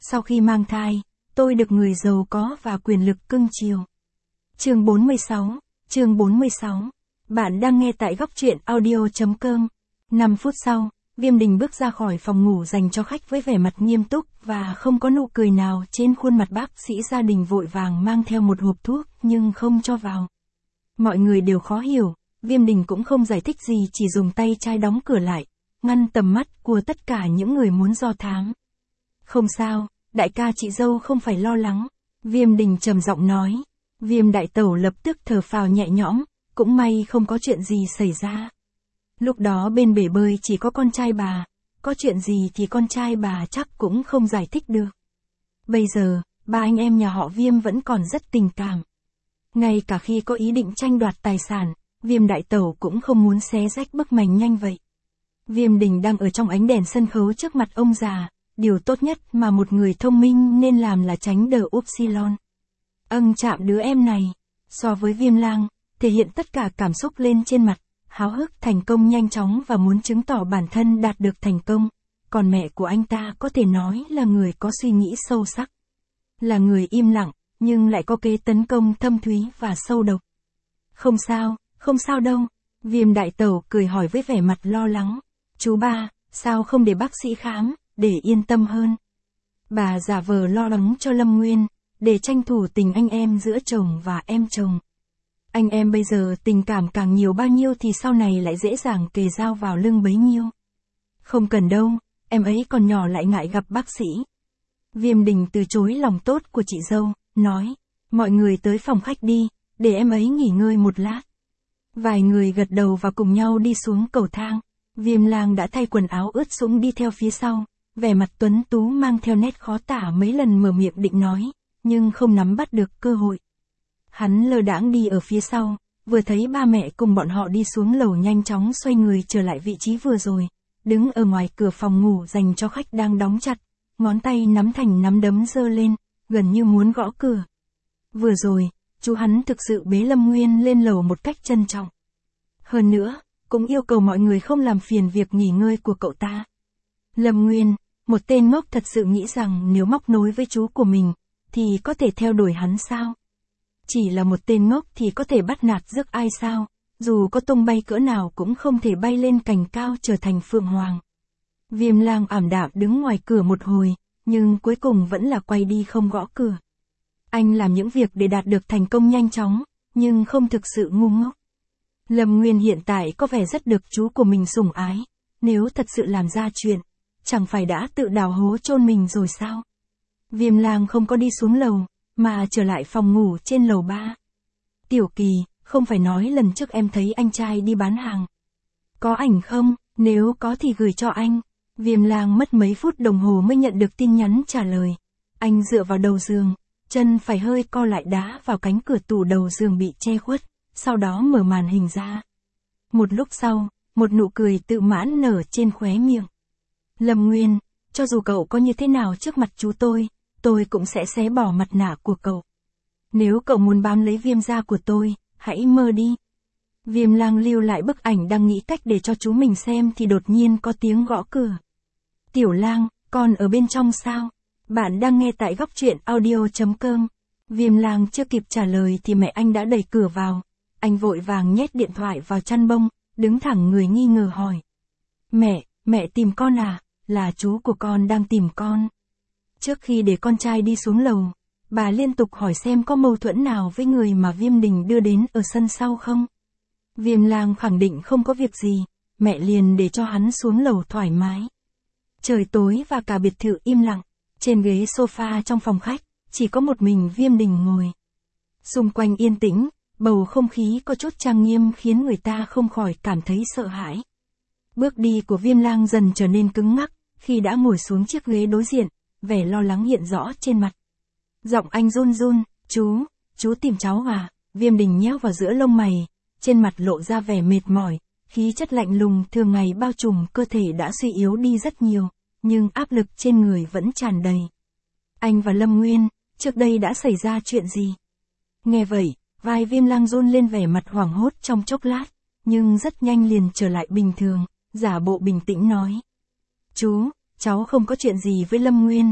Sau khi mang thai, tôi được người giàu có và quyền lực cưng chiều. Chương 46. Bạn đang nghe tại góc truyện audio.com. 5 phút sau, Viêm Đình bước ra khỏi phòng ngủ dành cho khách với vẻ mặt nghiêm túc và không có nụ cười nào trên khuôn mặt. Bác sĩ gia đình vội vàng mang theo một hộp thuốc nhưng không cho vào. Mọi người đều khó hiểu, Viêm Đình cũng không giải thích gì, chỉ dùng tay trái đóng cửa lại, ngăn tầm mắt của tất cả những người muốn do thám. Không sao, đại ca chị dâu không phải lo lắng, Viêm Đình trầm giọng nói. Viêm đại tẩu lập tức thở phào nhẹ nhõm, cũng may không có chuyện gì xảy ra. Lúc đó bên bể bơi chỉ có con trai bà, có chuyện gì thì con trai bà chắc cũng không giải thích được. Bây giờ, ba anh em nhà họ Viêm vẫn còn rất tình cảm. Ngay cả khi có ý định tranh đoạt tài sản, Viêm đại tẩu cũng không muốn xé rách bức mành nhanh vậy. Viêm Đình đang ở trong ánh đèn sân khấu trước mặt ông già, điều tốt nhất mà một người thông minh nên làm là tránh đờ upsilon. Chạm đứa em này, so với Viêm Lang, thể hiện tất cả cảm xúc lên trên mặt, háo hức thành công nhanh chóng và muốn chứng tỏ bản thân đạt được thành công, còn mẹ của anh ta có thể nói là người có suy nghĩ sâu sắc. Là người im lặng, nhưng lại có kế tấn công thâm thúy và sâu độc. Không sao đâu, Viêm đại tẩu cười hỏi với vẻ mặt lo lắng. Chú ba, sao không để bác sĩ khám, để yên tâm hơn. Bà giả vờ lo lắng cho Lâm Nguyên, để tranh thủ tình anh em giữa chồng và em chồng. Anh em bây giờ tình cảm càng nhiều bao nhiêu thì sau này lại dễ dàng kề dao vào lưng bấy nhiêu. Không cần đâu, em ấy còn nhỏ lại ngại gặp bác sĩ. Viêm Đình từ chối lòng tốt của chị dâu, nói, mọi người tới phòng khách đi, để em ấy nghỉ ngơi một lát. Vài người gật đầu và cùng nhau đi xuống cầu thang. Viêm Lang đã thay quần áo ướt sũng đi theo phía sau, vẻ mặt tuấn tú mang theo nét khó tả, mấy lần mở miệng định nói, nhưng không nắm bắt được cơ hội. Hắn lơ đãng đi ở phía sau, vừa thấy ba mẹ cùng bọn họ đi xuống lầu nhanh chóng xoay người trở lại vị trí vừa rồi, đứng ở ngoài cửa phòng ngủ dành cho khách đang đóng chặt, ngón tay nắm thành nắm đấm giơ lên, gần như muốn gõ cửa. Vừa rồi, chú hắn thực sự bế Lâm Nguyên lên lầu một cách trân trọng. Hơn nữa, cũng yêu cầu mọi người không làm phiền việc nghỉ ngơi của cậu ta. Lâm Nguyên, một tên ngốc thật sự nghĩ rằng nếu móc nối với chú của mình, thì có thể theo đuổi hắn sao? Chỉ là một tên ngốc thì có thể bắt nạt rước ai sao? Dù có tung bay cỡ nào cũng không thể bay lên cành cao trở thành phượng hoàng. Viêm Lang ảm đạm đứng ngoài cửa một hồi, nhưng cuối cùng vẫn là quay đi không gõ cửa. Anh làm những việc để đạt được thành công nhanh chóng, nhưng không thực sự ngu ngốc. Lâm Nguyên hiện tại có vẻ rất được chú của mình sủng ái, nếu thật sự làm ra chuyện, chẳng phải đã tự đào hố chôn mình rồi sao? Viêm Lang không có đi xuống lầu, mà trở lại phòng ngủ trên lầu 3. Tiểu Kỳ, không phải nói lần trước em thấy anh trai đi bán hàng. Có ảnh không? Nếu có thì gửi cho anh. Viêm Lang mất mấy phút đồng hồ mới nhận được tin nhắn trả lời. Anh dựa vào đầu giường, chân phải hơi co lại đá vào cánh cửa tủ đầu giường bị che khuất, sau đó mở màn hình ra. Một lúc sau, một nụ cười tự mãn nở trên khóe miệng. Lâm Nguyên, cho dù cậu có như thế nào trước mặt chú tôi cũng sẽ xé bỏ mặt nạ của cậu. Nếu cậu muốn bám lấy Viêm gia của tôi, hãy mơ đi. Viêm Lang lưu lại bức ảnh đang nghĩ cách để cho chú mình xem thì đột nhiên có tiếng gõ cửa. Tiểu Lang, con ở bên trong sao? Bạn đang nghe tại góc truyện audio.com. Viêm Lang chưa kịp trả lời thì mẹ anh đã đẩy cửa vào. Anh vội vàng nhét điện thoại vào chăn bông, đứng thẳng người nghi ngờ hỏi. Mẹ tìm con à? Là chú của con đang tìm con. Trước khi để con trai đi xuống lầu, bà liên tục hỏi xem có mâu thuẫn nào với người mà Viêm Đình đưa đến ở sân sau không. Viêm Lang khẳng định không có việc gì, mẹ liền để cho hắn xuống lầu thoải mái. Trời tối và cả biệt thự im lặng, trên ghế sofa trong phòng khách, chỉ có một mình Viêm Đình ngồi. Xung quanh yên tĩnh, bầu không khí có chút trang nghiêm khiến người ta không khỏi cảm thấy sợ hãi. Bước đi của Viêm Lang dần trở nên cứng ngắc, khi đã ngồi xuống chiếc ghế đối diện, vẻ lo lắng hiện rõ trên mặt. Giọng anh run run, chú tìm cháu à? Viêm Đình nhéo vào giữa lông mày, trên mặt lộ ra vẻ mệt mỏi, khí chất lạnh lùng thường ngày bao trùm cơ thể đã suy yếu đi rất nhiều, nhưng áp lực trên người vẫn tràn đầy. Anh và Lâm Nguyên, trước đây đã xảy ra chuyện gì? Nghe vậy, vai Viêm Lang run lên, vẻ mặt hoảng hốt trong chốc lát, nhưng rất nhanh liền trở lại bình thường, giả bộ bình tĩnh nói. Cháu không có chuyện gì với Lâm Nguyên,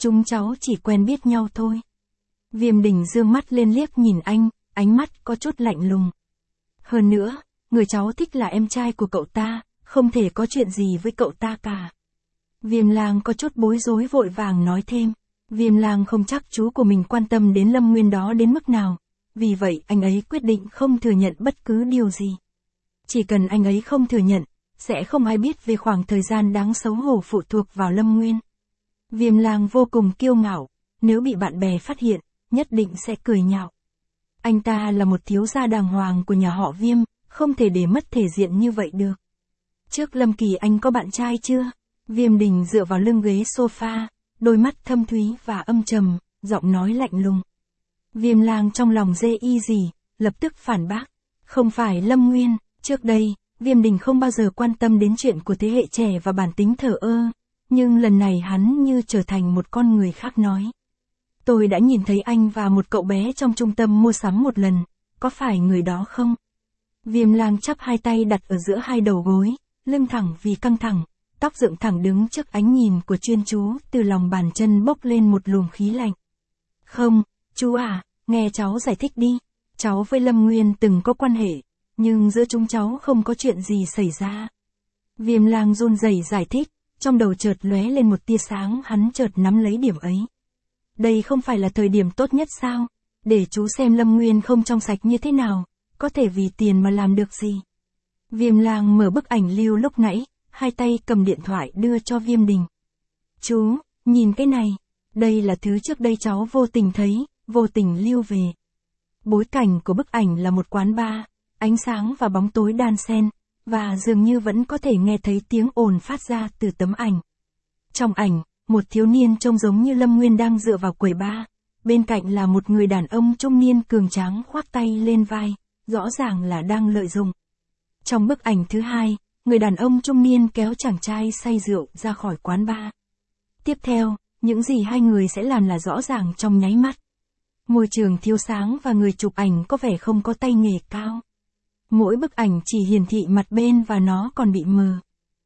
Chúng cháu chỉ quen biết nhau thôi. Viêm Đình dương mắt lên liếc nhìn anh, ánh mắt có chút lạnh lùng. Hơn nữa, người cháu thích là em trai của cậu ta, không thể có chuyện gì với cậu ta cả. Viêm Lang có chút bối rối vội vàng nói thêm. Viêm Lang không chắc chú của mình quan tâm đến Lâm Nguyên đó đến mức nào. Vì vậy anh ấy quyết định không thừa nhận bất cứ điều gì. Chỉ cần anh ấy không thừa nhận, sẽ không ai biết về khoảng thời gian đáng xấu hổ phụ thuộc vào Lâm Nguyên. Viêm Lang vô cùng kiêu ngạo, nếu bị bạn bè phát hiện, nhất định sẽ cười nhạo. Anh ta là một thiếu gia đàng hoàng của nhà họ Viêm, không thể để mất thể diện như vậy được. Trước Lâm Kỳ anh có bạn trai chưa? Viêm Đình dựa vào lưng ghế sofa, đôi mắt thâm thúy và âm trầm, giọng nói lạnh lùng. Viêm Lang trong lòng dê y gì, lập tức phản bác. Không phải Lâm Nguyên, trước đây, Viêm Đình không bao giờ quan tâm đến chuyện của thế hệ trẻ và bản tính thờ ơ, nhưng lần này hắn như trở thành một con người khác nói. Tôi đã nhìn thấy anh và một cậu bé trong trung tâm mua sắm một lần, có phải người đó không? Viêm Lang chắp hai tay đặt ở giữa hai đầu gối, lưng thẳng vì căng thẳng, tóc dựng thẳng đứng trước ánh nhìn của chuyên chú, từ lòng bàn chân bốc lên một luồng khí lạnh. Không, chú à, nghe cháu giải thích đi, cháu với Lâm Nguyên từng có quan hệ, nhưng giữa chúng cháu không có chuyện gì xảy ra. Viêm Lang run rẩy giải thích, trong đầu chợt lóe lên một tia sáng, hắn chợt nắm lấy điểm ấy. Đây không phải là thời điểm tốt nhất sao? Để chú xem Lâm Nguyên không trong sạch như thế nào, có thể vì tiền mà làm được gì. Viêm Lang mở bức ảnh lưu lúc nãy, hai tay cầm điện thoại đưa cho Viêm Đình. Chú, nhìn cái này, đây là thứ trước đây cháu vô tình thấy, vô tình lưu về. Bối cảnh của bức ảnh là một quán bar, ánh sáng và bóng tối đan xen, và dường như vẫn có thể nghe thấy tiếng ồn phát ra từ tấm ảnh. Trong ảnh, một thiếu niên trông giống như Lâm Nguyên đang dựa vào quầy bar, bên cạnh là một người đàn ông trung niên cường tráng khoác tay lên vai, rõ ràng là đang lợi dụng. Trong bức ảnh thứ hai, người đàn ông trung niên kéo chàng trai say rượu ra khỏi quán bar. Tiếp theo, những gì hai người sẽ làm là rõ ràng trong nháy mắt. Môi trường thiếu sáng và người chụp ảnh có vẻ không có tay nghề cao. Mỗi bức ảnh chỉ hiển thị mặt bên và nó còn bị mờ.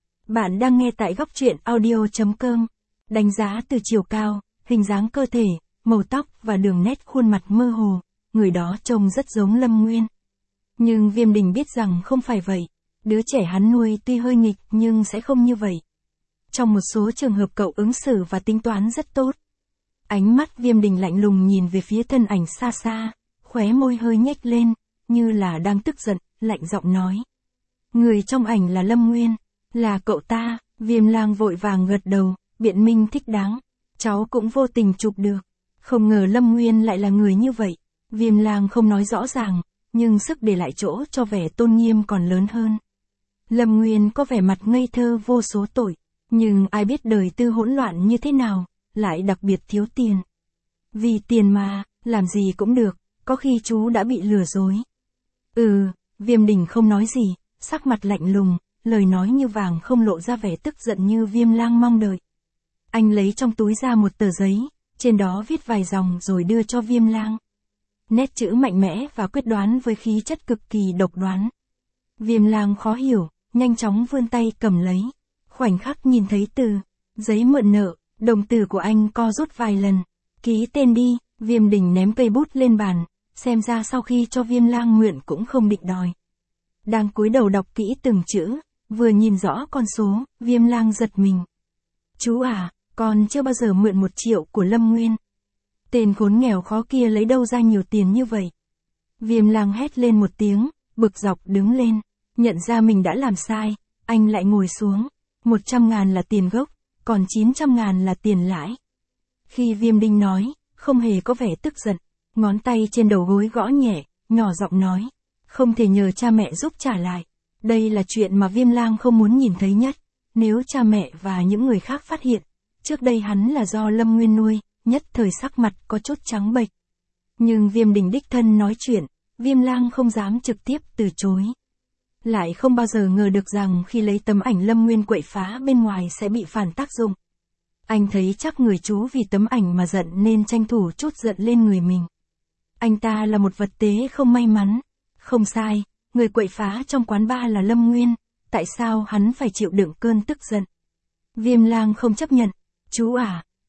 Bạn đang nghe tại góc truyện audio.com. Đánh giá từ chiều cao, hình dáng cơ thể, màu tóc và đường nét khuôn mặt mơ hồ, người đó trông rất giống Lâm Nguyên. Nhưng Viêm Đình biết rằng không phải vậy. Đứa trẻ hắn nuôi tuy hơi nghịch nhưng sẽ không như vậy. Trong một số trường hợp cậu ứng xử và tính toán rất tốt. Ánh mắt Viêm Đình lạnh lùng nhìn về phía thân ảnh xa xa, khóe môi hơi nhếch lên, như là đang tức giận, lạnh giọng nói. Người trong ảnh là Lâm Nguyên, là cậu ta. Viêm Lang vội vàng gật đầu, biện minh thích đáng. Cháu cũng vô tình chụp được. Không ngờ Lâm Nguyên lại là người như vậy. Viêm Lang không nói rõ ràng, nhưng sức để lại chỗ cho vẻ tôn nghiêm còn lớn hơn. Lâm Nguyên có vẻ mặt ngây thơ vô số tội, nhưng ai biết đời tư hỗn loạn như thế nào, lại đặc biệt thiếu tiền. Vì tiền mà, làm gì cũng được, có khi chú đã bị lừa dối. Viêm Đình không nói gì, sắc mặt lạnh lùng, lời nói như vàng không lộ ra vẻ tức giận như Viêm Lang mong đợi. Anh lấy trong túi ra một tờ giấy, trên đó viết vài dòng rồi đưa cho Viêm Lang. Nét chữ mạnh mẽ và quyết đoán với khí chất cực kỳ độc đoán. Viêm Lang khó hiểu, nhanh chóng vươn tay cầm lấy. Khoảnh khắc nhìn thấy từ giấy mượn nợ, đồng tử của anh co rút vài lần. Ký tên đi. Viêm Đình ném cây bút lên bàn, xem ra sau khi cho Viêm Lang mượn cũng không định đòi. Đang cúi đầu đọc kỹ từng chữ, vừa nhìn rõ con số, Viêm Lang giật mình. Chú à, con chưa bao giờ mượn 1 triệu của Lâm Nguyên. Tên khốn nghèo khó kia lấy đâu ra nhiều tiền như vậy? Viêm Lang hét lên một tiếng, bực dọc đứng lên, nhận ra mình đã làm sai, anh lại ngồi xuống. 100.000 là tiền gốc, còn 900.000 là tiền lãi. Khi Viêm Đình nói, không hề có vẻ tức giận, ngón tay trên đầu gối gõ nhẹ, nhỏ giọng nói. Không thể nhờ cha mẹ giúp trả lại. Đây là chuyện mà Viêm Lang không muốn nhìn thấy nhất. Nếu cha mẹ và những người khác phát hiện, trước đây hắn là do Lâm Nguyên nuôi, nhất thời sắc mặt có chút trắng bệch. Nhưng Viêm Đình đích thân nói chuyện, Viêm Lang không dám trực tiếp từ chối. Lại không bao giờ ngờ được rằng khi lấy tấm ảnh Lâm Nguyên quậy phá bên ngoài sẽ bị phản tác dụng. Anh thấy chắc người chú vì tấm ảnh mà giận nên tranh thủ trút giận lên người mình. Anh ta là một vật tế không may mắn. Không sai, người quậy phá trong quán bar là Lâm Nguyên, tại sao hắn phải chịu đựng cơn tức giận? Viêm Lang không chấp nhận. Chú à,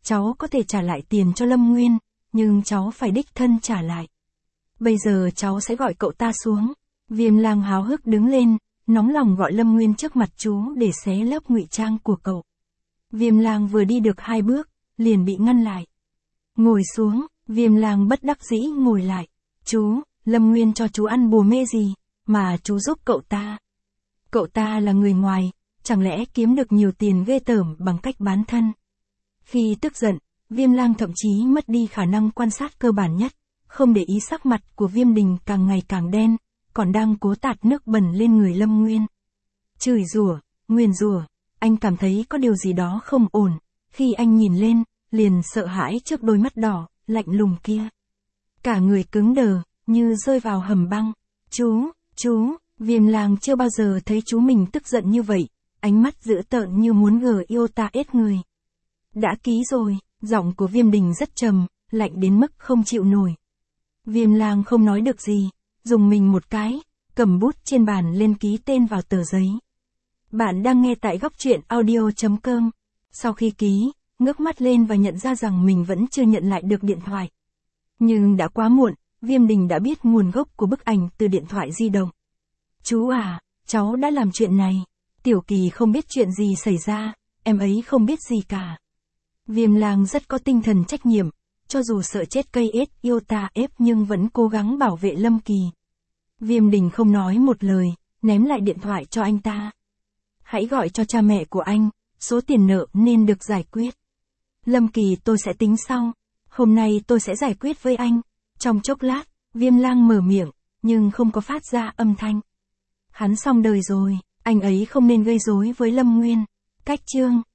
cháu có thể trả lại tiền cho Lâm Nguyên, nhưng cháu phải đích thân trả lại. Bây giờ cháu sẽ gọi cậu ta xuống. Viêm Lang háo hức đứng lên, nóng lòng gọi Lâm Nguyên trước mặt chú để xé lớp ngụy trang của cậu. Viêm Lang vừa đi được 2 bước, liền bị ngăn lại. Ngồi xuống, Viêm Lang bất đắc dĩ ngồi lại. Chú, Lâm Nguyên cho chú ăn bùa mê gì, mà chú giúp cậu ta. Cậu ta là người ngoài, chẳng lẽ kiếm được nhiều tiền ghê tởm bằng cách bán thân. Khi tức giận, Viêm Lang thậm chí mất đi khả năng quan sát cơ bản nhất, không để ý sắc mặt của Viêm Đình càng ngày càng đen, còn đang cố tạt nước bẩn lên người Lâm Nguyên. Chửi rủa, nguyền rủa, anh cảm thấy có điều gì đó không ổn, khi anh nhìn lên, liền sợ hãi trước đôi mắt đỏ, lạnh lùng kia. Cả người cứng đờ, như rơi vào hầm băng. Chú, Viêm Lang chưa bao giờ thấy chú mình tức giận như vậy, ánh mắt dữ tợn như muốn gờ yêu ta ết người. Đã ký rồi, giọng của Viêm Đình rất trầm, lạnh đến mức không chịu nổi. Viêm Lang không nói được gì, dùng mình một cái, cầm bút trên bàn lên ký tên vào tờ giấy. Bạn đang nghe tại góc truyện audio.com. Sau khi ký, ngước mắt lên và nhận ra rằng mình vẫn chưa nhận lại được điện thoại. Nhưng đã quá muộn, Viêm Đình đã biết nguồn gốc của bức ảnh từ điện thoại di động. Chú à, cháu đã làm chuyện này. Tiểu Kỳ không biết chuyện gì xảy ra, em ấy không biết gì cả. Viêm Lang rất có tinh thần trách nhiệm, cho dù sợ chết cây ết yêu ta ép nhưng vẫn cố gắng bảo vệ Lâm Kỳ. Viêm Đình không nói một lời, ném lại điện thoại cho anh ta. Hãy gọi cho cha mẹ của anh, số tiền nợ nên được giải quyết. Lâm Kỳ tôi sẽ tính sau, hôm nay tôi sẽ giải quyết với anh. Trong chốc lát, Viêm Lang mở miệng, nhưng không có phát ra âm thanh. Hắn xong đời rồi, anh ấy không nên gây rối với Lâm Nguyên. Cách chương